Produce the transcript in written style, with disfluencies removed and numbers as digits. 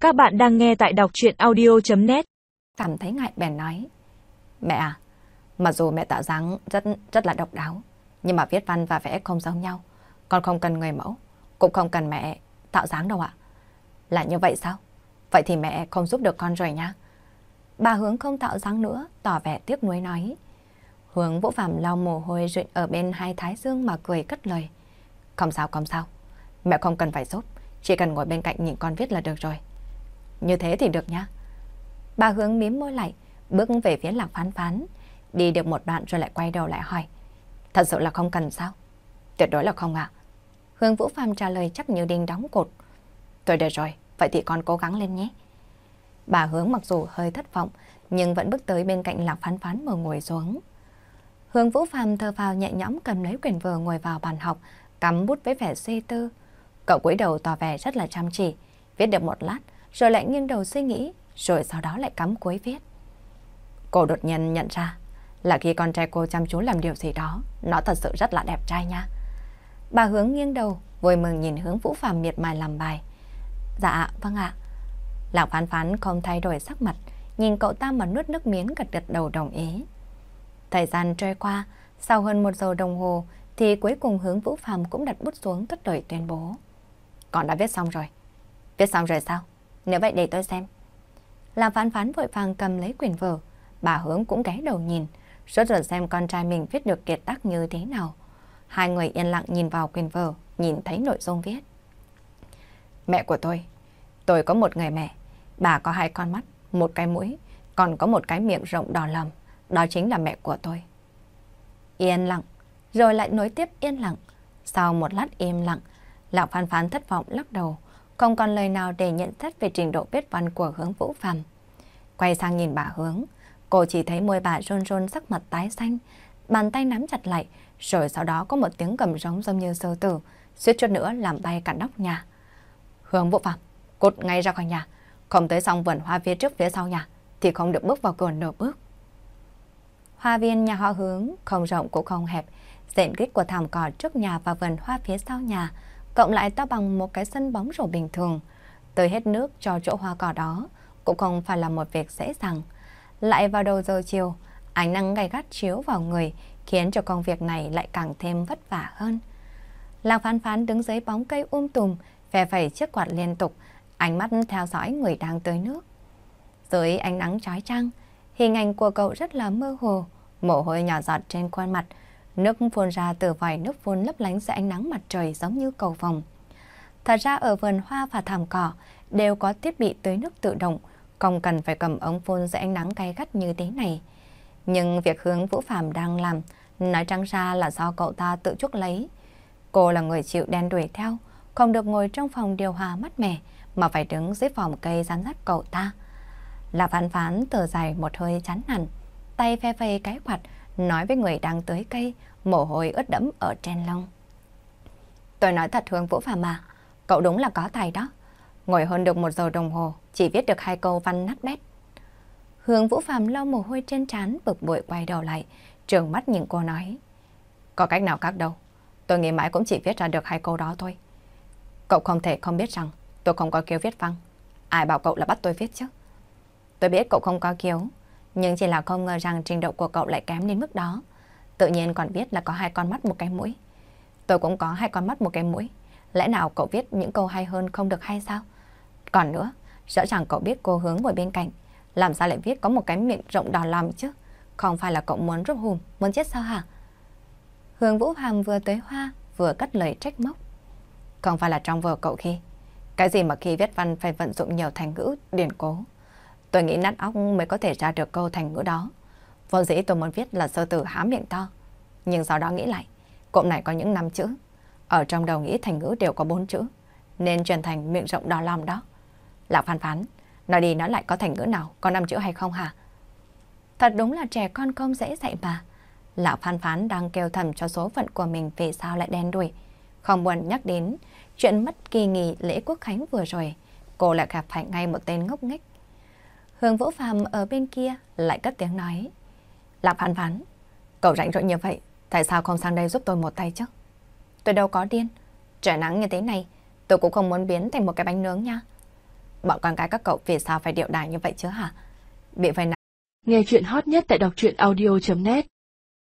Các bạn đang nghe tại đọc truyện audio.net. Cảm thấy ngại bèn nói: Mẹ à, mặc dù mẹ tạo dáng rất là độc đáo, nhưng mà viết văn và vẽ không giống nhau. Con không cần người mẫu, cũng không cần mẹ tạo dáng đâu ạ. Là như vậy sao? Vậy thì mẹ không giúp được con rồi nhá. Bà Hướng không tạo dáng nữa, tỏ vẻ tiếc nuối nói. Hướng Vũ Phạm lau mồ hôi rụi ở bên hai thái dương mà cười cất lời: Không sao, không sao. Mẹ không cần phải giúp, chỉ cần ngồi bên cạnh nhìn con viết là được rồi. Như thế thì được nhá. Bà Hướng mím môi lại, bước về phía Lạc Phán Phán. Đi được một đoạn rồi lại quay đầu lại hỏi: Thật sự là không cần sao? Tuyệt đối là không ạ. Hướng Vũ Phạm trả lời chắc như đinh đóng cột. Thôi được rồi, vậy thì con cố gắng lên nhé. Bà Hướng mặc dù hơi thất vọng, nhưng vẫn bước tới bên cạnh Lạc Phán Phán mà ngồi xuống. Hướng Vũ Phạm thở phào nhẹ nhõm cầm lấy quyển vở ngồi vào bàn học, cắm bút với vẻ suy tư. Cậu cúi đầu tỏ vẻ rất là chăm chỉ, viết được một lát, rồi lại nghiêng đầu suy nghĩ, rồi sau đó lại cắm cúi viết. Cô đột nhiên nhận ra là khi con trai cô chăm chú làm điều gì đó, nó thật sự rất là đẹp trai nha. Bà Hướng nghiêng đầu, vui mừng nhìn Hướng Vũ Phạm miệt mài làm bài. Dạ, vâng ạ. Lạc Phán Phán không thay đổi sắc mặt, nhìn cậu ta mà nuốt nước miếng gật gật đầu đồng ý. Thời gian trôi qua, sau hơn 1 giờ đồng hồ thì cuối cùng Hướng Vũ Phạm cũng đặt bút xuống cất lời tuyên bố. Con đã viết xong rồi. Viết xong rồi sao? Nếu vậy để tôi xem. Lạc Phán Phán vội vàng cầm lấy quyển vở. Bà Hướng cũng ghé đầu nhìn, sốt ruột xem con trai mình viết được kiệt tác như thế nào. Hai người yên lặng nhìn vào quyển vở, nhìn thấy nội dung viết. Mẹ của tôi có một người mẹ. Bà có 2 con mắt, 1 cái mũi, còn có 1 cái miệng rộng đỏ lòm. Đó chính là mẹ của tôi. Yên lặng, rồi lại nối tiếp yên lặng. Sau một lát im lặng, Lạc Phán Phán thất vọng lắc đầu, không còn lời nào để nhận xét về trình độ viết văn của Hướng Vũ Phạm. Quay sang nhìn bà Hướng, cô chỉ thấy môi bà run run, sắc mặt tái xanh, bàn tay nắm chặt lại, rồi sau đó có một tiếng gầm rống giống như sư tử, suýt chút nữa làm bay cả nóc nhà. Hướng Vũ Phạm, cút ngay ra khỏi nhà, không tới xong vườn hoa phía trước phía sau nhà thì không được bước vào cửa nửa bước. Hoa viên nhà họ Hướng không rộng cũng không hẹp, diện tích của thảm cỏ trước nhà và vườn hoa phía sau nhà cộng lại to bằng một cái sân bóng rổ bình thường. Tưới hết nước cho chỗ hoa cỏ đó cũng không phải là một việc dễ dàng. Lại vào đầu giờ chiều, ánh nắng gay gắt chiếu vào người khiến cho công việc này lại càng thêm vất vả hơn. Lạc Phán Phán đứng dưới bóng cây tùm, phe phẩy chiếc quạt liên tục, ánh mắt theo dõi người đang tưới nước. Dưới ánh nắng chói chang, hình ảnh của cậu rất là mơ hồ, mồ hôi nhỏ giọt trên khuôn mặt, nước phun ra từ vòi nước phun lấp lánh dưới ánh nắng mặt trời giống như cầu vồng. Thật ra ở vườn hoa và thảm cỏ đều có thiết bị tưới nước tự động, không cần phải cầm ống phun dưới ánh nắng gay gắt như thế này. Nhưng việc Hướng Vũ Phạm đang làm, nói trắng ra là do cậu ta tự chuốc lấy. Cô là người chịu đen đuổi theo, không được ngồi trong phòng điều hòa mát mẻ, mà phải đứng dưới vòm cây giám sát cậu ta. Lạc Phán Phán thở dài một hơi chán nản, tay phe phẩy cái quạt, nói với người đang tưới cây, mồ hôi ướt đẫm ở trên lông. Tôi nói thật Hướng Vũ Phạm à, cậu đúng là có tài đó. Ngồi hơn được 1 giờ đồng hồ, chỉ viết được 2 câu văn nát bét. Hướng Vũ Phạm lau mồ hôi trên trán, bực bội quay đầu lại, trừng mắt nhìn cô nói. Có cách nào khác đâu, tôi nghĩ mãi cũng chỉ viết ra được 2 câu đó thôi. Cậu không thể không biết rằng tôi không có kiêu viết văn. Ai bảo cậu là bắt tôi viết chứ? Tôi biết cậu không có kiêu, nhưng chỉ là không ngờ rằng trình độ của cậu lại kém đến mức đó. Tự nhiên còn biết là có 2 con mắt 1 cái mũi. Tôi cũng có 2 con mắt 1 cái mũi. Lẽ nào cậu viết những câu hay hơn không được hay sao? Còn nữa, rõ ràng cậu biết cô Hướng ngồi bên cạnh, làm sao lại viết có 1 cái miệng rộng đỏ lòm chứ? Không phải là cậu muốn rút hùm, muốn chết sao hả? Hướng Vũ Phạm vừa tới hoa, vừa cất lời trách móc. Không phải là trong vở cậu khi. Cái gì mà khi viết văn phải vận dụng nhiều thành ngữ, điển cố. Tôi nghĩ nát óc mới có thể ra được câu thành ngữ đó. Vốn dĩ tôi muốn viết là sư tử há miệng to. Nhưng sau đó nghĩ lại, cụm này có những 5 chữ. Ở trong đầu nghĩ thành ngữ đều có 4 chữ. Nên chuyển thành miệng rộng đỏ lòm đó. Lạc Phán Phán, nói đi nói lại có thành ngữ nào có 5 chữ hay không hả? Thật đúng là trẻ con không dễ dạy mà. Lạc Phán Phán đang kêu thầm cho số phận của mình vì sao lại đen đủi. Không buồn nhắc đến chuyện mất kỳ nghỉ lễ Quốc Khánh vừa rồi, cô lại gặp phải ngay một tên ngốc nghếch. Hướng Vũ Phạm ở bên kia lại cất tiếng nói. Lạc Phán Phán, cậu rảnh rỗi như vậy, tại sao không sang đây giúp tôi một tay chứ? Tôi đâu có điên. Trời nắng như thế này, tôi cũng không muốn biến thành một cái bánh nướng nha. bọn con gái các cậu vì sao phải điệu đà như vậy chứ hả? Bị vậy nào? Nghe chuyện hot nhất tại đọc truyện audio.net